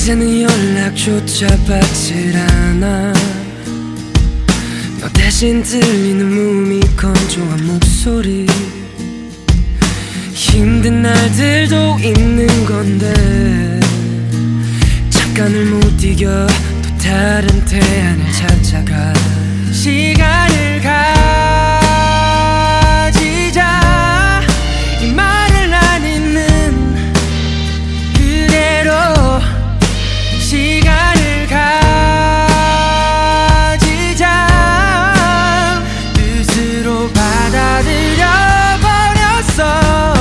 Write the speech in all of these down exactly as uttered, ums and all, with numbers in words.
이제는 연락조차 받질 않아. 너 대신 들리는 몸이 건조한 목소리. 힘든 날들도 있는 건데 잠깐을 못 이겨 또 다른 태안을 찾아가. 시간을 가지자 이 말을 안 잊는 그대로. 시간을 가지자 뜻으로 받아들여 버렸어.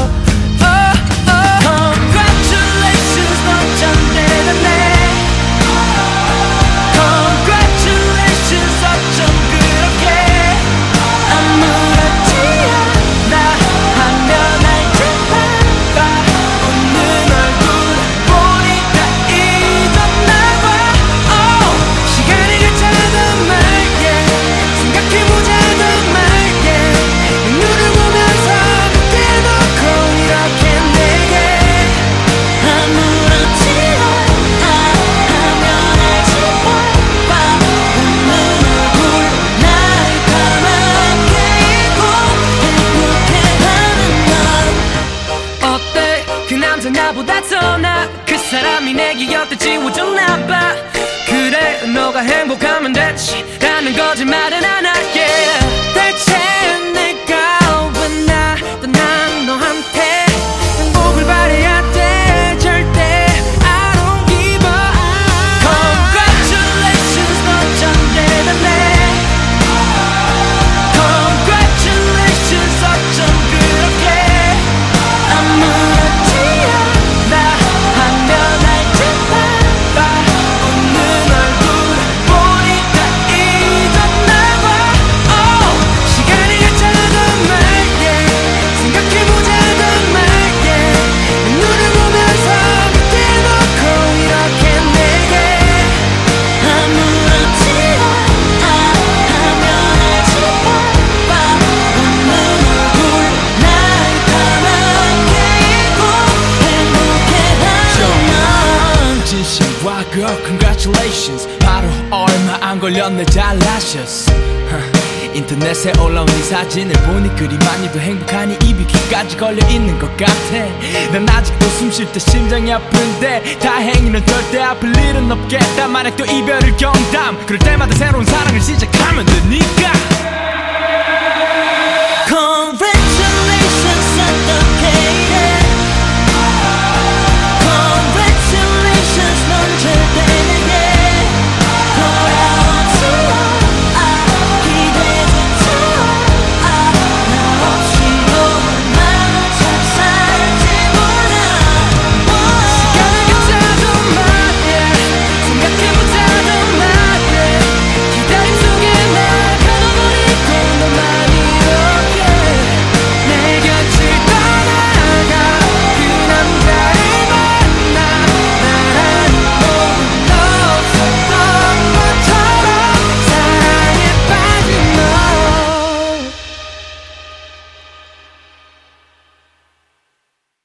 나보다 더 나 그 사람이 내 기억들 지워줬나봐. 그래 너가 행복하면 됐지 라는 거짓말은 안 할게. 대체 내가 왜 나 떠난 너한테 행복을 바래야 돼. 절대 I don't give up. Congratulations 너 참 대단해. Congratulations 어쩜 그렇게 아무렇지 Girl, congratulations. 바로 얼마 안 걸렸네 잘나셨어. 인터넷에 올라온 네 사진을 보니 그리 많이도 행복하니 입이 귀까지 걸려있는 것 같아. 난 아직도 숨 쉴 때 심장이 아픈데 다행히 넌 절대 아플 일은 없겠다. 만약 또 이별을 경담 그럴 때마다 새로운 사랑을 시작하면 되니까.